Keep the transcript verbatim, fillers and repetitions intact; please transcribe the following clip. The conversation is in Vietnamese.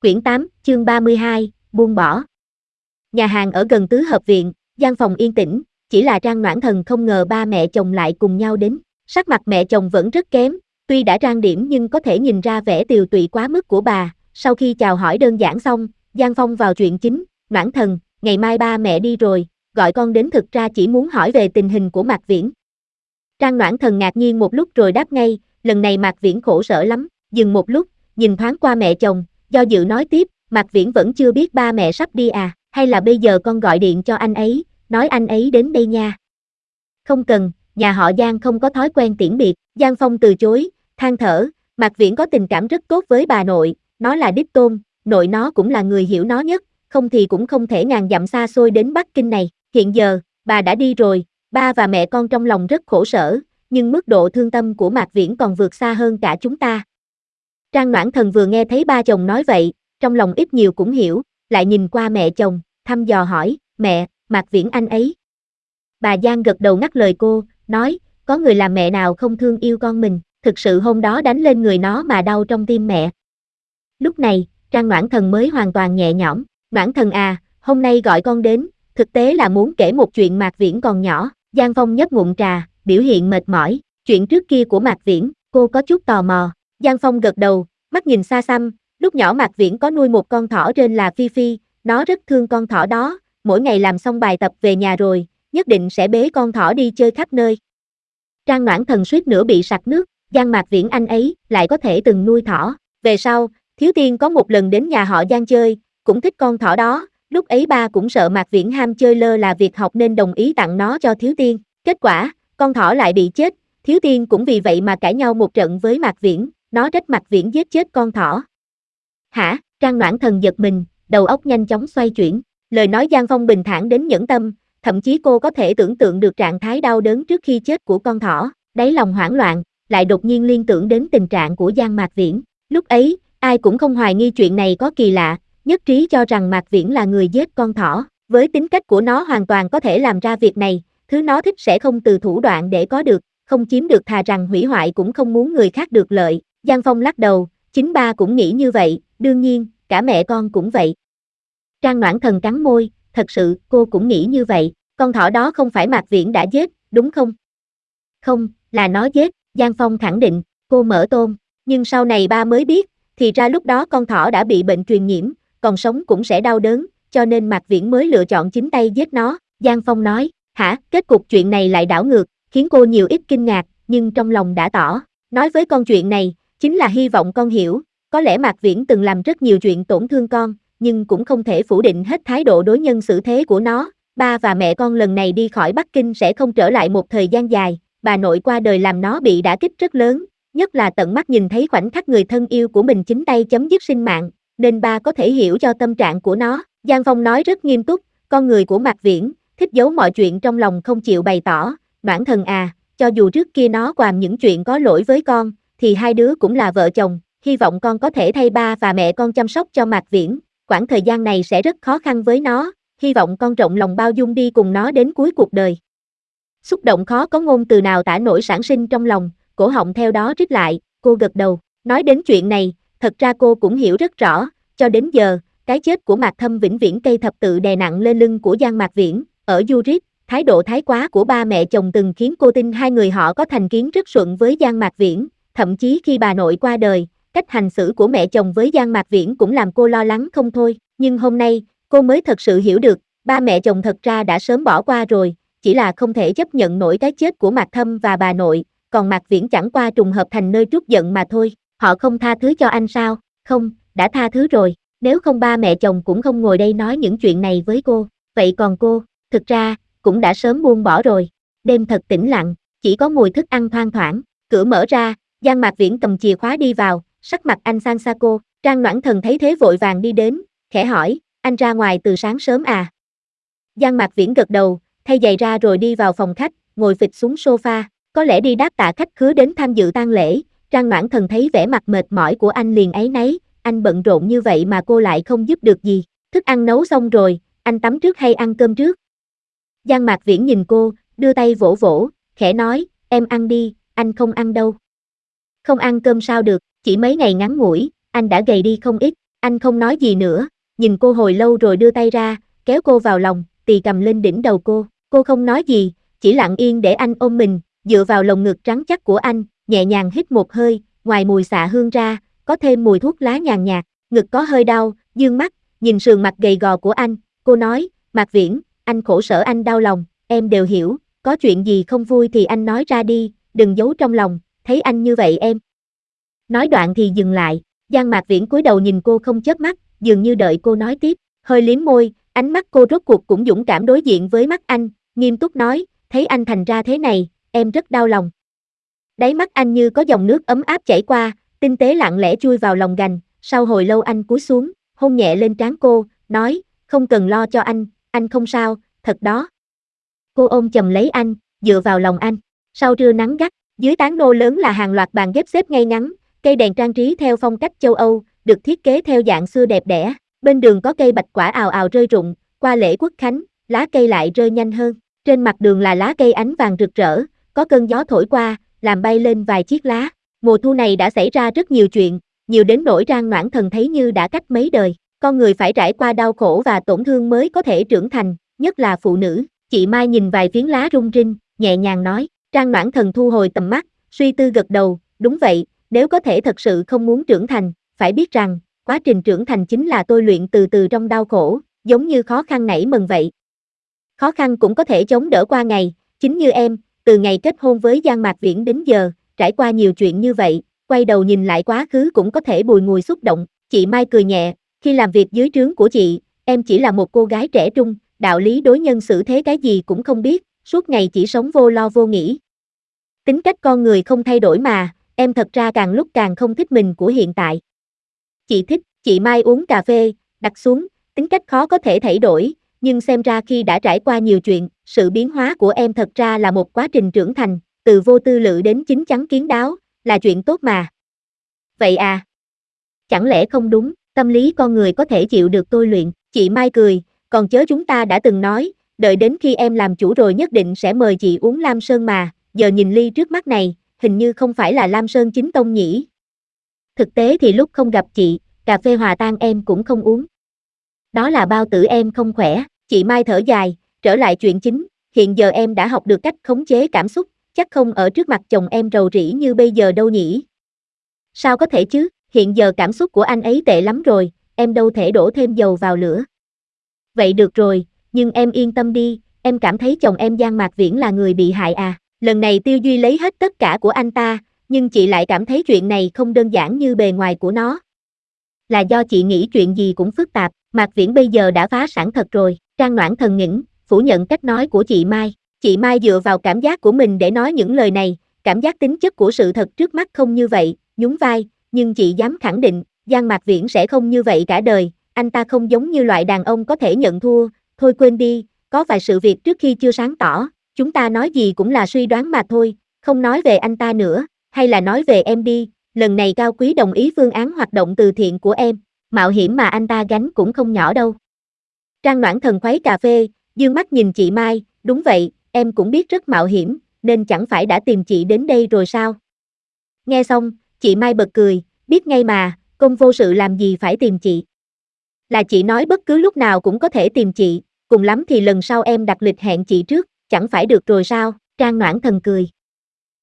Quyển tám, chương ba mươi hai, buông bỏ. Nhà hàng ở gần tứ hợp viện, gian phòng yên tĩnh, chỉ là Trang Noãn Thần không ngờ ba mẹ chồng lại cùng nhau đến. Sắc mặt mẹ chồng vẫn rất kém, tuy đã trang điểm nhưng có thể nhìn ra vẻ tiều tụy quá mức của bà. Sau khi chào hỏi đơn giản xong, Giang Phong vào chuyện chính. Noãn Thần, ngày mai ba mẹ đi rồi, gọi con đến thực ra chỉ muốn hỏi về tình hình của Mạc Viễn. Trang Noãn Thần ngạc nhiên một lúc rồi đáp ngay, lần này Mạc Viễn khổ sở lắm. Dừng một lúc, nhìn thoáng qua mẹ chồng, do dự nói tiếp, Mạc Viễn vẫn chưa biết ba mẹ sắp đi à, hay là bây giờ con gọi điện cho anh ấy, nói anh ấy đến đây nha. Không cần, nhà họ Giang không có thói quen tiễn biệt. Giang Phong từ chối, than thở, Mạc Viễn có tình cảm rất tốt với bà nội, nó là đích tôn, nội nó cũng là người hiểu nó nhất, không thì cũng không thể ngàn dặm xa xôi đến Bắc Kinh này. Hiện giờ, bà đã đi rồi, ba và mẹ con trong lòng rất khổ sở, nhưng mức độ thương tâm của Mạc Viễn còn vượt xa hơn cả chúng ta. Trang Noãn Thần vừa nghe thấy ba chồng nói vậy, trong lòng ít nhiều cũng hiểu, lại nhìn qua mẹ chồng, thăm dò hỏi, mẹ, Mạc Viễn anh ấy. Bà Giang gật đầu ngắt lời cô, nói, có người làm mẹ nào không thương yêu con mình, thực sự hôm đó đánh lên người nó mà đau trong tim mẹ. Lúc này, Trang Noãn Thần mới hoàn toàn nhẹ nhõm, Noãn Thần à, hôm nay gọi con đến, thực tế là muốn kể một chuyện Mạc Viễn còn nhỏ. Giang Phong nhấp ngụm trà, biểu hiện mệt mỏi, chuyện trước kia của Mạc Viễn, cô có chút tò mò. Giang Phong gật đầu, mắt nhìn xa xăm, lúc nhỏ Mạc Viễn có nuôi một con thỏ tên là Phi Phi, nó rất thương con thỏ đó, mỗi ngày làm xong bài tập về nhà rồi, nhất định sẽ bế con thỏ đi chơi khắp nơi. Trang Noãn Thần suýt nữa bị sặc nước, Giang Mạc Viễn anh ấy lại có thể từng nuôi thỏ. Về sau, Thiếu Tiên có một lần đến nhà họ Giang chơi, cũng thích con thỏ đó, lúc ấy ba cũng sợ Mạc Viễn ham chơi lơ là việc học nên đồng ý tặng nó cho Thiếu Tiên. Kết quả, con thỏ lại bị chết, Thiếu Tiên cũng vì vậy mà cãi nhau một trận với Mạc Viễn, nó trách Mạc Viễn giết chết con thỏ. Hả? Trang Noãn Thần giật mình, đầu óc nhanh chóng xoay chuyển, lời nói Giang Phong bình thản đến nhẫn tâm, thậm chí cô có thể tưởng tượng được trạng thái đau đớn trước khi chết của con thỏ, đáy lòng hoảng loạn, lại đột nhiên liên tưởng đến tình trạng của Giang Mạc Viễn. Lúc ấy, ai cũng không hoài nghi chuyện này có kỳ lạ, nhất trí cho rằng Mạc Viễn là người giết con thỏ, với tính cách của nó hoàn toàn có thể làm ra việc này, thứ nó thích sẽ không từ thủ đoạn để có được, không chiếm được thà rằng hủy hoại cũng không muốn người khác được lợi. Giang Phong lắc đầu, chính ba cũng nghĩ như vậy, đương nhiên, cả mẹ con cũng vậy. Trang Noãn Thần cắn môi, thật sự, cô cũng nghĩ như vậy, con thỏ đó không phải Mạc Viễn đã giết, đúng không? Không, là nó giết, Giang Phong khẳng định, cô mở tôm, nhưng sau này ba mới biết, thì ra lúc đó con thỏ đã bị bệnh truyền nhiễm, còn sống cũng sẽ đau đớn, cho nên Mạc Viễn mới lựa chọn chính tay giết nó. Giang Phong nói, hả, kết cục chuyện này lại đảo ngược, khiến cô nhiều ít kinh ngạc, nhưng trong lòng đã tỏ, nói với con chuyện này, chính là hy vọng con hiểu, có lẽ Mạc Viễn từng làm rất nhiều chuyện tổn thương con, nhưng cũng không thể phủ định hết thái độ đối nhân xử thế của nó. Ba và mẹ con lần này đi khỏi Bắc Kinh sẽ không trở lại một thời gian dài, bà nội qua đời làm nó bị đả kích rất lớn, nhất là tận mắt nhìn thấy khoảnh khắc người thân yêu của mình chính tay chấm dứt sinh mạng, nên ba có thể hiểu cho tâm trạng của nó. Giang Phong nói rất nghiêm túc, con người của Mạc Viễn, thích giấu mọi chuyện trong lòng không chịu bày tỏ, Noãn Thần à, cho dù trước kia nó làm những chuyện có lỗi với con, thì hai đứa cũng là vợ chồng, hy vọng con có thể thay ba và mẹ con chăm sóc cho Mạc Viễn, quãng thời gian này sẽ rất khó khăn với nó, hy vọng con rộng lòng bao dung đi cùng nó đến cuối cuộc đời. Xúc động khó có ngôn từ nào tả nổi sản sinh trong lòng, cổ họng theo đó rít lại, cô gật đầu, nói đến chuyện này, thật ra cô cũng hiểu rất rõ, cho đến giờ, cái chết của Mạc Thâm vĩnh viễn cây thập tự đè nặng lên lưng của Giang Mạc Viễn, ở Zurich, thái độ thái quá của ba mẹ chồng từng khiến cô tin hai người họ có thành kiến rất thuận với Giang Mạc Viễn, thậm chí khi bà nội qua đời, cách hành xử của mẹ chồng với Giang Mạc Viễn cũng làm cô lo lắng không thôi, nhưng hôm nay, cô mới thật sự hiểu được, ba mẹ chồng thật ra đã sớm bỏ qua rồi, chỉ là không thể chấp nhận nổi cái chết của Mạc Thâm và bà nội, còn Mạc Viễn chẳng qua trùng hợp thành nơi trút giận mà thôi. Họ không tha thứ cho anh sao? Không, đã tha thứ rồi, nếu không ba mẹ chồng cũng không ngồi đây nói những chuyện này với cô, vậy còn cô, thực ra, cũng đã sớm buông bỏ rồi. Đêm thật tĩnh lặng, chỉ có mùi thức ăn thoang thoảng, cửa mở ra, Giang Mạc Viễn cầm chìa khóa đi vào, sắc mặt anh sang xa cô, Trang Noãn Thần thấy thế vội vàng đi đến, khẽ hỏi, anh ra ngoài từ sáng sớm à? Giang Mạc Viễn gật đầu, thay giày ra rồi đi vào phòng khách, ngồi phịch xuống sofa, có lẽ đi đáp tạ khách khứa đến tham dự tang lễ. Trang Noãn Thần thấy vẻ mặt mệt mỏi của anh liền áy náy, anh bận rộn như vậy mà cô lại không giúp được gì, thức ăn nấu xong rồi, anh tắm trước hay ăn cơm trước? Giang Mạc Viễn nhìn cô, đưa tay vỗ vỗ, khẽ nói, em ăn đi, anh không ăn đâu. Không ăn cơm sao được, chỉ mấy ngày ngắn ngủi, anh đã gầy đi không ít. Anh không nói gì nữa, nhìn cô hồi lâu rồi đưa tay ra, kéo cô vào lòng, tì cầm lên đỉnh đầu cô. Cô không nói gì, chỉ lặng yên để anh ôm mình, dựa vào lồng ngực trắng chắc của anh, nhẹ nhàng hít một hơi, ngoài mùi xạ hương ra, có thêm mùi thuốc lá nhàn nhạt, ngực có hơi đau, dương mắt, nhìn sườn mặt gầy gò của anh, cô nói, Mạc Viễn, anh khổ sở anh đau lòng, em đều hiểu, có chuyện gì không vui thì anh nói ra đi, đừng giấu trong lòng, thấy anh như vậy em. Nói đoạn thì dừng lại, Giang Mạc Viễn cúi đầu nhìn cô không chớp mắt, dường như đợi cô nói tiếp, hơi liếm môi, ánh mắt cô rốt cuộc cũng dũng cảm đối diện với mắt anh, nghiêm túc nói, thấy anh thành ra thế này, em rất đau lòng. Đáy mắt anh như có dòng nước ấm áp chảy qua, tinh tế lặng lẽ chui vào lòng gành, sau hồi lâu anh cúi xuống, hôn nhẹ lên trán cô, nói, không cần lo cho anh, anh không sao, thật đó. Cô ôm chầm lấy anh, dựa vào lòng anh, sau trưa nắng gắt, dưới tán nô lớn là hàng loạt bàn ghép xếp ngay ngắn, cây đèn trang trí theo phong cách châu Âu, được thiết kế theo dạng xưa đẹp đẽ, bên đường có cây bạch quả ào ào rơi rụng, qua lễ Quốc Khánh, lá cây lại rơi nhanh hơn, trên mặt đường là lá cây ánh vàng rực rỡ, có cơn gió thổi qua, làm bay lên vài chiếc lá. Mùa thu này đã xảy ra rất nhiều chuyện, nhiều đến nỗi Trang Noãn Thần thấy như đã cách mấy đời, con người phải trải qua đau khổ và tổn thương mới có thể trưởng thành, nhất là phụ nữ. Chị Mai nhìn vài phiến lá rung rinh, nhẹ nhàng nói, Trang Noãn Thần thu hồi tầm mắt, suy tư gật đầu, đúng vậy, nếu có thể thật sự không muốn trưởng thành, phải biết rằng, quá trình trưởng thành chính là tôi luyện từ từ trong đau khổ, giống như khó khăn nảy mầm vậy. Khó khăn cũng có thể chống đỡ qua ngày, chính như em, từ ngày kết hôn với Giang Mạc Viễn đến giờ, trải qua nhiều chuyện như vậy, quay đầu nhìn lại quá khứ cũng có thể bùi ngùi xúc động, chị Mai cười nhẹ, khi làm việc dưới trướng của chị, em chỉ là một cô gái trẻ trung, đạo lý đối nhân xử thế cái gì cũng không biết, suốt ngày chỉ sống vô lo vô nghĩ. Tính cách con người không thay đổi mà, em thật ra càng lúc càng không thích mình của hiện tại. Chị thích, chị Mai uống cà phê, đặt xuống, tính cách khó có thể thay đổi, nhưng xem ra khi đã trải qua nhiều chuyện, sự biến hóa của em thật ra là một quá trình trưởng thành, từ vô tư lự đến chín chắn kiến đáo, là chuyện tốt mà. Vậy à? Chẳng lẽ không đúng, tâm lý con người có thể chịu được tôi luyện, chị Mai cười, còn chớ chúng ta đã từng nói, đợi đến khi em làm chủ rồi nhất định sẽ mời chị uống Lam Sơn mà, giờ nhìn ly trước mắt này, hình như không phải là Lam Sơn chính tông nhỉ. Thực tế thì lúc không gặp chị, cà phê hòa tan em cũng không uống. Đó là bao tử em không khỏe, chị Mai thở dài, trở lại chuyện chính, hiện giờ em đã học được cách khống chế cảm xúc, chắc không ở trước mặt chồng em rầu rĩ như bây giờ đâu nhỉ. Sao có thể chứ, hiện giờ cảm xúc của anh ấy tệ lắm rồi, em đâu thể đổ thêm dầu vào lửa. Vậy được rồi, nhưng em yên tâm đi, em cảm thấy chồng em Giang Mạc Viễn là người bị hại à, lần này Tiêu Duy lấy hết tất cả của anh ta, nhưng chị lại cảm thấy chuyện này không đơn giản như bề ngoài của nó. Là do chị nghĩ chuyện gì cũng phức tạp, Mạc Viễn bây giờ đã phá sản thật rồi, Trang Noãn Thần ngẫm, phủ nhận cách nói của chị Mai. Chị Mai dựa vào cảm giác của mình để nói những lời này, cảm giác tính chất của sự thật trước mắt không như vậy, nhún vai, nhưng chị dám khẳng định, Giang Mạc Viễn sẽ không như vậy cả đời, anh ta không giống như loại đàn ông có thể nhận thua, thôi quên đi, có vài sự việc trước khi chưa sáng tỏ, chúng ta nói gì cũng là suy đoán mà thôi, không nói về anh ta nữa, hay là nói về em đi, lần này Cao Quý đồng ý phương án hoạt động từ thiện của em, mạo hiểm mà anh ta gánh cũng không nhỏ đâu. Trang Noãn Thần khuấy cà phê, dương mắt nhìn chị Mai, đúng vậy, em cũng biết rất mạo hiểm, nên chẳng phải đã tìm chị đến đây rồi sao? Nghe xong, chị Mai bật cười, biết ngay mà, công vô sự làm gì phải tìm chị. Là chị nói bất cứ lúc nào cũng có thể tìm chị, cùng lắm thì lần sau em đặt lịch hẹn chị trước, chẳng phải được rồi sao? Trang Noãn Thần cười.